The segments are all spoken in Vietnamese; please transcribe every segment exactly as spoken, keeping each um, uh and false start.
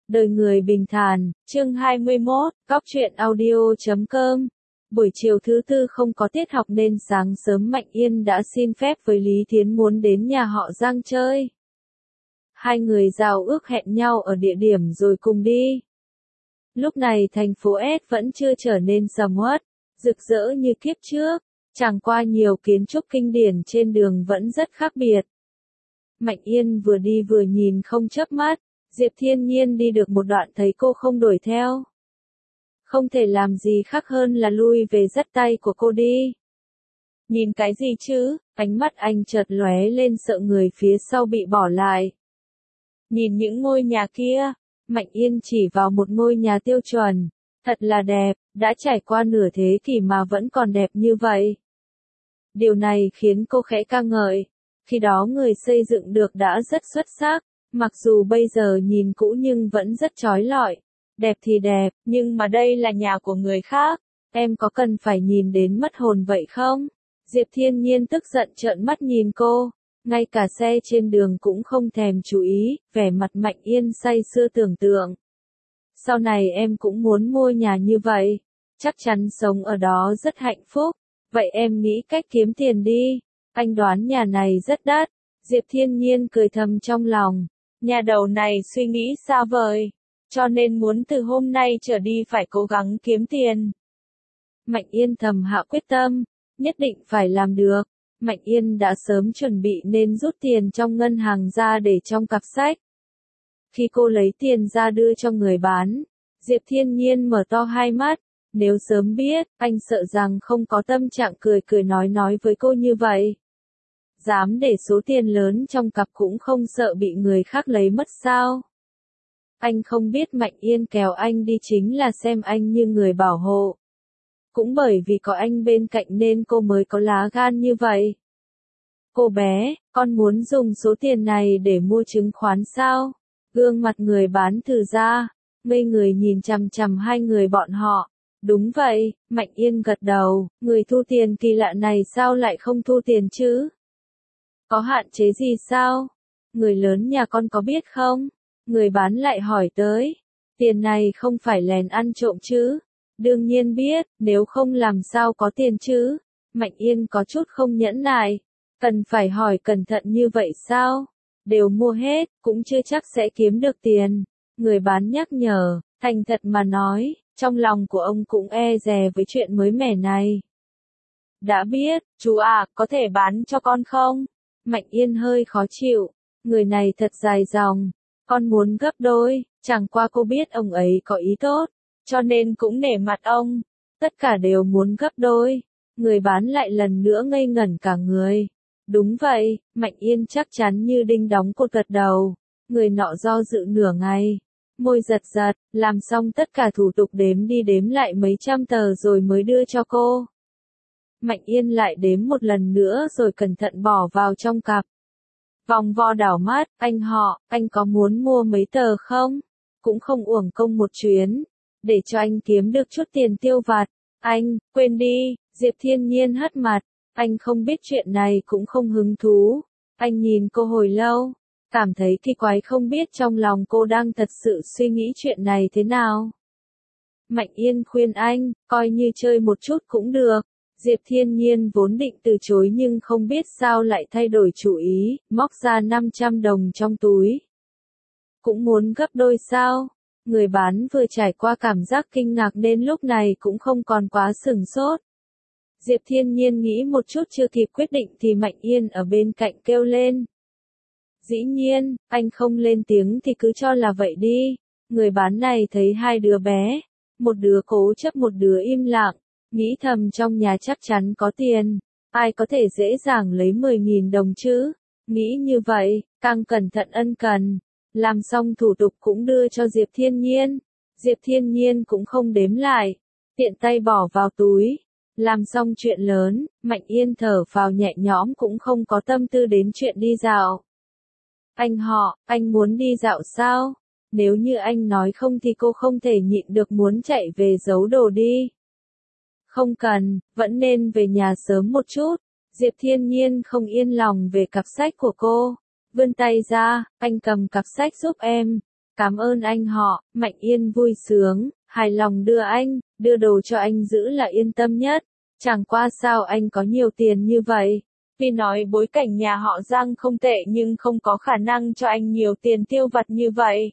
Đời người bình thản, chương hai mươi mốt, góc truyện audio chấm com. Buổi chiều thứ tư không có tiết học nên sáng sớm Mạnh Yên đã xin phép với Lý Thiến muốn đến nhà họ Giang chơi. Hai người giao ước hẹn nhau ở địa điểm rồi cùng đi. Lúc này thành phố S vẫn chưa trở nên sầm uất, rực rỡ như kiếp trước, chẳng qua nhiều kiến trúc kinh điển trên đường vẫn rất khác biệt. Mạnh Yên vừa đi vừa nhìn không chớp mắt. Diệp Thiên Nhiên đi được một đoạn thấy cô không đuổi theo. Không thể làm gì khác hơn là lui về dắt tay của cô đi. Nhìn cái gì chứ, ánh mắt anh chợt lóe lên sợ người phía sau bị bỏ lại. Nhìn những ngôi nhà kia, Mạnh Yên chỉ vào một ngôi nhà tiêu chuẩn, thật là đẹp, đã trải qua nửa thế kỷ mà vẫn còn đẹp như vậy. Điều này khiến cô khẽ ca ngợi, khi đó người xây dựng được đã rất xuất sắc. Mặc dù bây giờ nhìn cũ nhưng vẫn rất chói lọi. Đẹp thì đẹp, nhưng mà đây là nhà của người khác. Em có cần phải nhìn đến mất hồn vậy không? Diệp Thiên Nhiên tức giận trợn mắt nhìn cô. Ngay cả xe trên đường cũng không thèm chú ý, vẻ mặt Mạnh Yên say sưa tưởng tượng. Sau này em cũng muốn mua nhà như vậy. Chắc chắn sống ở đó rất hạnh phúc. Vậy em nghĩ cách kiếm tiền đi. Anh đoán nhà này rất đắt. Diệp Thiên Nhiên cười thầm trong lòng. Nhà đầu này suy nghĩ xa vời, cho nên muốn từ hôm nay trở đi phải cố gắng kiếm tiền. Mạnh Yên thầm hạ quyết tâm, nhất định phải làm được. Mạnh Yên đã sớm chuẩn bị nên rút tiền trong ngân hàng ra để trong cặp sách. Khi cô lấy tiền ra đưa cho người bán, Diệp Thiên Nhiên mở to hai mắt. Nếu sớm biết, anh sợ rằng không có tâm trạng cười cười nói nói với cô như vậy. Dám để số tiền lớn trong cặp cũng không sợ bị người khác lấy mất sao? Anh không biết Mạnh Yên kéo anh đi chính là xem anh như người bảo hộ. Cũng bởi vì có anh bên cạnh nên cô mới có lá gan như vậy. Cô bé, con muốn dùng số tiền này để mua chứng khoán sao? Gương mặt người bán thử ra, ngây người nhìn chằm chằm hai người bọn họ. Đúng vậy, Mạnh Yên gật đầu, người thu tiền kỳ lạ này sao lại không thu tiền chứ? Có hạn chế gì sao? Người lớn nhà con có biết không? Người bán lại hỏi tới. Tiền này không phải lén ăn trộm chứ? Đương nhiên biết, nếu không làm sao có tiền chứ? Mạnh Yên có chút không nhẫn nại. Cần phải hỏi cẩn thận như vậy sao? Đều mua hết, cũng chưa chắc sẽ kiếm được tiền. Người bán nhắc nhở, thành thật mà nói, trong lòng của ông cũng e dè với chuyện mới mẻ này. Đã biết, chú à, có thể bán cho con không? Mạnh Yên hơi khó chịu, người này thật dài dòng, con muốn gấp đôi, chẳng qua cô biết ông ấy có ý tốt, cho nên cũng nể mặt ông, tất cả đều muốn gấp đôi, người bán lại lần nữa ngây ngẩn cả người. Đúng vậy, Mạnh Yên chắc chắn như đinh đóng cột gật đầu, người nọ do dự nửa ngày, môi giật giật, làm xong tất cả thủ tục đếm đi đếm lại mấy trăm tờ rồi mới đưa cho cô. Mạnh Yên lại đếm một lần nữa rồi cẩn thận bỏ vào trong cặp. Vòng vo đảo mắt, anh họ, anh có muốn mua mấy tờ không? Cũng không uổng công một chuyến, để cho anh kiếm được chút tiền tiêu vặt. Anh, quên đi, Diệp Thiên Nhiên hất mặt, anh không biết chuyện này cũng không hứng thú. Anh nhìn cô hồi lâu, cảm thấy kỳ quái không biết trong lòng cô đang thật sự suy nghĩ chuyện này thế nào. Mạnh Yên khuyên anh, coi như chơi một chút cũng được. Diệp Thiên Nhiên vốn định từ chối nhưng không biết sao lại thay đổi chủ ý, móc ra năm trăm đồng trong túi. Cũng muốn gấp đôi sao? Người bán vừa trải qua cảm giác kinh ngạc nên lúc này cũng không còn quá sửng sốt. Diệp Thiên Nhiên nghĩ một chút chưa kịp quyết định thì Mạnh Yên ở bên cạnh kêu lên. Dĩ nhiên, anh không lên tiếng thì cứ cho là vậy đi. Người bán này thấy hai đứa bé, một đứa cố chấp một đứa im lặng. Nghĩ thầm trong nhà chắc chắn có tiền, ai có thể dễ dàng lấy mười nghìn đồng chứ, nghĩ như vậy, càng cẩn thận ân cần, làm xong thủ tục cũng đưa cho Diệp Thiên Nhiên, Diệp Thiên Nhiên cũng không đếm lại, tiện tay bỏ vào túi, làm xong chuyện lớn, Mạnh Yên thở phào nhẹ nhõm cũng không có tâm tư đến chuyện đi dạo. Anh họ, anh muốn đi dạo sao? Nếu như anh nói không thì cô không thể nhịn được muốn chạy về giấu đồ đi. Không cần, vẫn nên về nhà sớm một chút. Diệp Thiên Nhiên không yên lòng về cặp sách của cô. Vươn tay ra, anh cầm cặp sách giúp em. Cảm ơn anh họ, Mạnh Yên vui sướng, hài lòng đưa anh, đưa đồ cho anh giữ là yên tâm nhất. Chẳng qua sao anh có nhiều tiền như vậy? Tuy nói bối cảnh nhà họ Giang không tệ nhưng không có khả năng cho anh nhiều tiền tiêu vặt như vậy.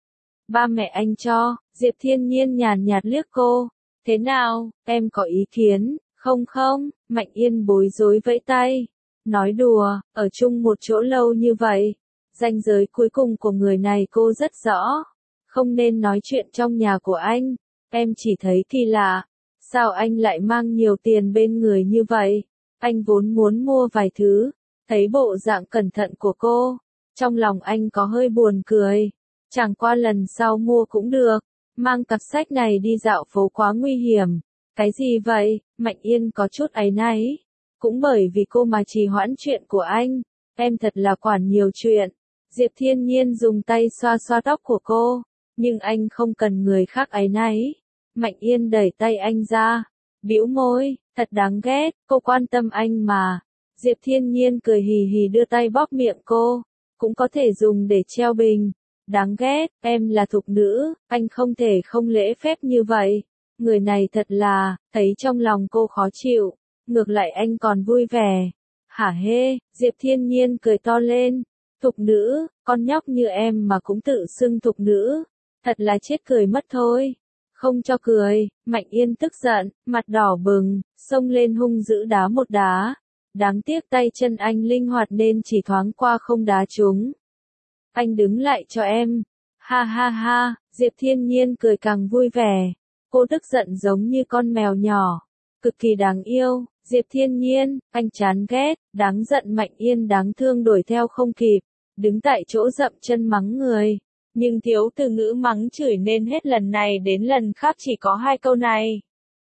Ba mẹ anh cho, Diệp Thiên Nhiên nhàn nhạt liếc cô. Thế nào, em có ý kiến, không không? Mạnh Yên bối rối vẫy tay. Nói đùa, ở chung một chỗ lâu như vậy. Ranh giới cuối cùng của người này cô rất rõ. Không nên nói chuyện trong nhà của anh. Em chỉ thấy kỳ lạ. Sao anh lại mang nhiều tiền bên người như vậy? Anh vốn muốn mua vài thứ. Thấy bộ dạng cẩn thận của cô. Trong lòng anh có hơi buồn cười. Chẳng qua lần sau mua cũng được. Mang cặp sách này đi dạo phố quá nguy hiểm. Cái gì vậy? Mạnh Yên có chút áy náy. Cũng bởi vì cô mà trì hoãn chuyện của anh. Em thật là quản nhiều chuyện. Diệp Thiên Nhiên dùng tay xoa xoa tóc của cô. Nhưng anh không cần người khác áy náy. Mạnh Yên đẩy tay anh ra. Bĩu môi, thật đáng ghét, cô quan tâm anh mà. Diệp Thiên Nhiên cười hì hì đưa tay bóp miệng cô. Cũng có thể dùng để treo bình. Đáng ghét, em là thục nữ, anh không thể không lễ phép như vậy. Người này thật là, thấy trong lòng cô khó chịu. Ngược lại anh còn vui vẻ. Hả hê, Diệp Thiên Nhiên cười to lên. Thục nữ, con nhóc như em mà cũng tự xưng thục nữ. Thật là chết cười mất thôi. Không cho cười, Mạnh Yên tức giận, mặt đỏ bừng, xông lên hung dữ đá một đá. Đáng tiếc tay chân anh linh hoạt nên chỉ thoáng qua không đá trúng. Anh đứng lại cho em. Ha ha ha, Diệp Thiên Nhiên cười càng vui vẻ. Cô tức giận giống như con mèo nhỏ. Cực kỳ đáng yêu. Diệp Thiên Nhiên, anh chán ghét, đáng giận. Mạnh Yên đáng thương đuổi theo không kịp. Đứng tại chỗ dậm chân mắng người. Nhưng thiếu từ ngữ mắng chửi nên hết lần này đến lần khác chỉ có hai câu này.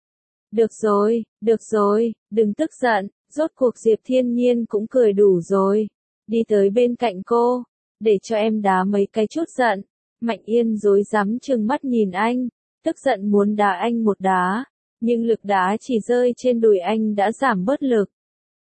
Được rồi, được rồi, đừng tức giận. Rốt cuộc Diệp Thiên Nhiên cũng cười đủ rồi. Đi tới bên cạnh cô. Để cho em đá mấy cái chút giận. Mạnh Yên rối rắm trừng mắt nhìn anh. Tức giận muốn đá anh một đá. Nhưng lực đá chỉ rơi trên đùi anh đã giảm bớt lực.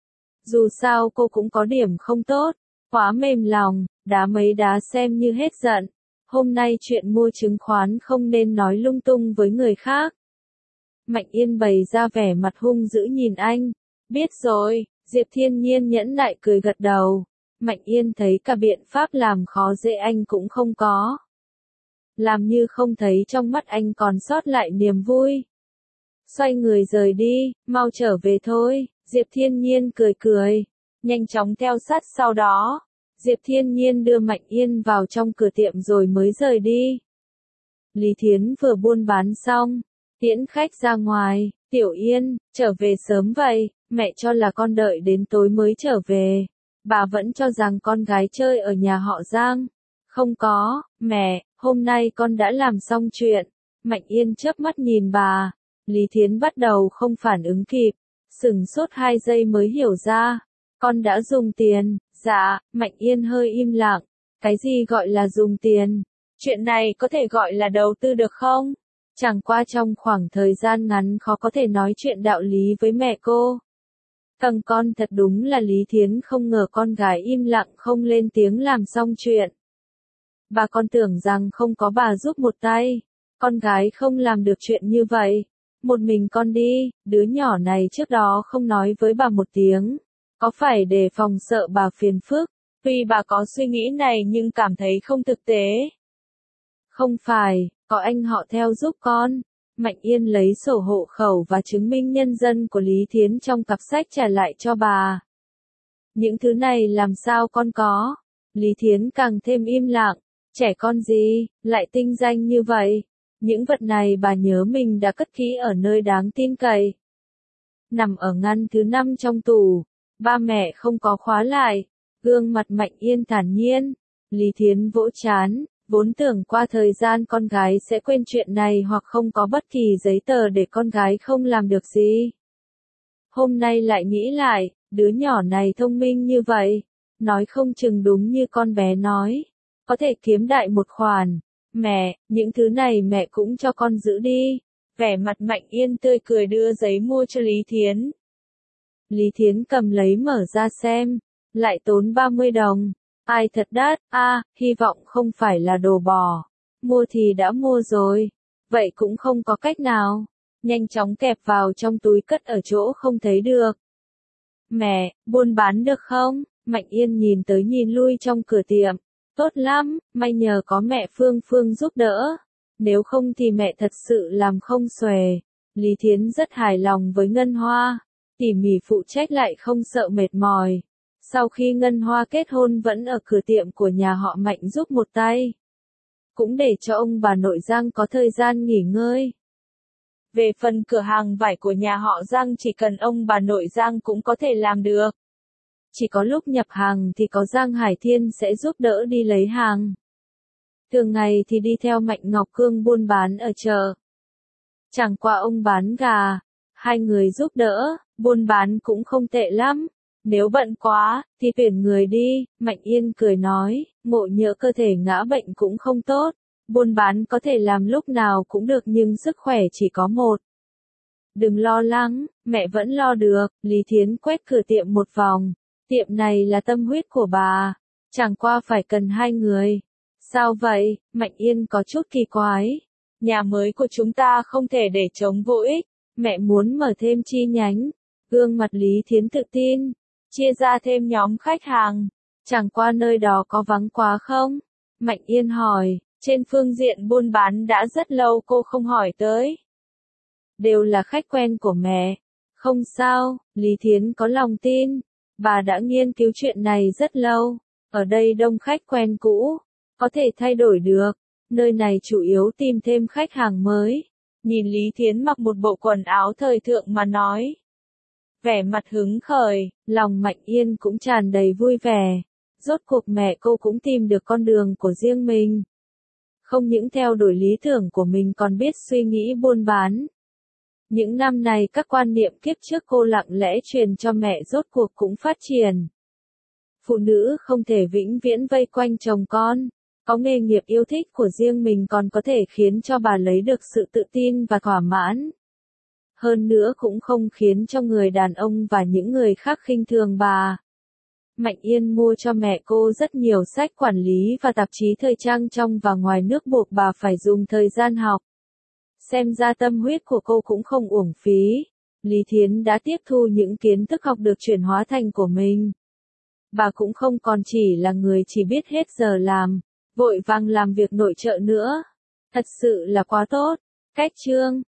Dù sao cô cũng có điểm không tốt. Quá mềm lòng, đá mấy đá xem như hết giận. Hôm nay chuyện mua chứng khoán không nên nói lung tung với người khác. Mạnh Yên bày ra vẻ mặt hung dữ nhìn anh. Biết rồi, Diệp Thiên Nhiên nhẫn nại cười gật đầu. Mạnh Yên thấy cả biện pháp làm khó dễ anh cũng không có. Làm như không thấy trong mắt anh còn sót lại niềm vui. Xoay người rời đi, mau trở về thôi, Diệp Thiên Nhiên cười cười. Nhanh chóng theo sát sau đó. Diệp Thiên Nhiên đưa Mạnh Yên vào trong cửa tiệm rồi mới rời đi. Lý Thiến vừa buôn bán xong. Tiễn khách ra ngoài. Tiểu Yên, trở về sớm vậy, mẹ cho là con đợi đến tối mới trở về. Bà vẫn cho rằng con gái chơi ở nhà họ Giang. Không có, mẹ, hôm nay con đã làm xong chuyện. Mạnh Yên chớp mắt nhìn bà. Lý Thiến bắt đầu không phản ứng kịp. Sửng sốt hai giây mới hiểu ra. Con đã dùng tiền. Dạ, Mạnh Yên hơi im lặng. Cái gì gọi là dùng tiền? Chuyện này có thể gọi là đầu tư được không? Chẳng qua trong khoảng thời gian ngắn khó có thể nói chuyện đạo lý với mẹ cô. Thằng con thật đúng là Lý Thiến không ngờ con gái im lặng không lên tiếng làm xong chuyện. Bà con tưởng rằng không có bà giúp một tay. Con gái không làm được chuyện như vậy. Một mình con đi, đứa nhỏ này trước đó không nói với bà một tiếng. Có phải để phòng sợ bà phiền phức? Tuy bà có suy nghĩ này nhưng cảm thấy không thực tế. Không phải, có anh họ theo giúp con. Mạnh Yên lấy sổ hộ khẩu và chứng minh nhân dân của Lý Thiến trong cặp sách trả lại cho bà. Những thứ này làm sao con có? Lý Thiến càng thêm im lặng. Trẻ con gì, lại tinh danh như vậy? Những vật này bà nhớ mình đã cất kỹ ở nơi đáng tin cậy. Nằm ở ngăn thứ năm trong tủ. Ba mẹ không có khóa lại. Gương mặt Mạnh Yên thản nhiên. Lý Thiến vỗ chán. Vốn tưởng qua thời gian con gái sẽ quên chuyện này hoặc không có bất kỳ giấy tờ để con gái không làm được gì. Hôm nay lại nghĩ lại, đứa nhỏ này thông minh như vậy. Nói không chừng đúng như con bé nói. Có thể kiếm đại một khoản. Mẹ, những thứ này mẹ cũng cho con giữ đi. Vẻ mặt Mạnh Yên tươi cười đưa giấy mua cho Lý Thiến. Lý Thiến cầm lấy mở ra xem. Lại tốn ba mươi đồng. Ai thật đắt, a, à, hy vọng không phải là đồ bò. mua thì đã mua rồi. Vậy cũng không có cách nào. Nhanh chóng kẹp vào trong túi cất ở chỗ không thấy được. Mẹ, buôn bán được không? Mạnh Yên nhìn tới nhìn lui trong cửa tiệm. Tốt lắm, may nhờ có mẹ Phương Phương giúp đỡ. Nếu không thì mẹ thật sự làm không xuể. Lý Thiến rất hài lòng với Ngân Hoa. Tỉ mỉ phụ trách lại không sợ mệt mỏi. Sau khi Ngân Hoa kết hôn vẫn ở cửa tiệm của nhà họ Mạnh giúp một tay. Cũng để cho ông bà nội Giang có thời gian nghỉ ngơi. Về phần cửa hàng vải của nhà họ Giang chỉ cần ông bà nội Giang cũng có thể làm được. Chỉ có lúc nhập hàng thì có Giang Hải Thiên sẽ giúp đỡ đi lấy hàng. Thường ngày thì đi theo Mạnh Ngọc Cương buôn bán ở chợ. Chẳng qua ông bán gà, hai người giúp đỡ, buôn bán cũng không tệ lắm. Nếu bận quá, thì tuyển người đi, Mạnh Yên cười nói, ngộ nhỡ cơ thể ngã bệnh cũng không tốt. Buôn bán có thể làm lúc nào cũng được nhưng sức khỏe chỉ có một. Đừng lo lắng, mẹ vẫn lo được, Lý Thiến quét cửa tiệm một vòng. Tiệm này là tâm huyết của bà, chẳng qua phải cần hai người. Sao vậy? Mạnh Yên có chút kỳ quái. Nhà mới của chúng ta không thể để trống vô ích, mẹ muốn mở thêm chi nhánh. Gương mặt Lý Thiến tự tin, chia ra thêm nhóm khách hàng. Chẳng qua nơi đó có vắng quá không? Mạnh Yên hỏi, trên phương diện buôn bán đã rất lâu cô không hỏi tới. Đều là khách quen của mẹ. Không sao, Lý Thiến có lòng tin. Bà đã nghiên cứu chuyện này rất lâu. Ở đây đông khách quen cũ, có thể thay đổi được. Nơi này chủ yếu tìm thêm khách hàng mới. Nhìn Lý Thiến mặc một bộ quần áo thời thượng mà nói. Vẻ mặt hứng khởi, lòng Mạnh Yên cũng tràn đầy vui vẻ. Rốt cuộc mẹ cô cũng tìm được con đường của riêng mình. Không những theo đuổi lý tưởng của mình còn biết suy nghĩ buôn bán. Những năm này các quan niệm kiếp trước cô lặng lẽ truyền cho mẹ rốt cuộc cũng phát triển. Phụ nữ không thể vĩnh viễn vây quanh chồng con. Có nghề nghiệp yêu thích của riêng mình còn có thể khiến cho bà lấy được sự tự tin và thỏa mãn. Hơn nữa cũng không khiến cho người đàn ông và những người khác khinh thường bà. Mạnh Yên mua cho mẹ cô rất nhiều sách quản lý và tạp chí thời trang trong và ngoài nước buộc bà phải dùng thời gian học. Xem ra tâm huyết của cô cũng không uổng phí. Lý Thiến đã tiếp thu những kiến thức học được chuyển hóa thành của mình. Bà cũng không còn chỉ là người chỉ biết hết giờ làm, vội vàng làm việc nội trợ nữa. Thật sự là quá tốt. Cách chương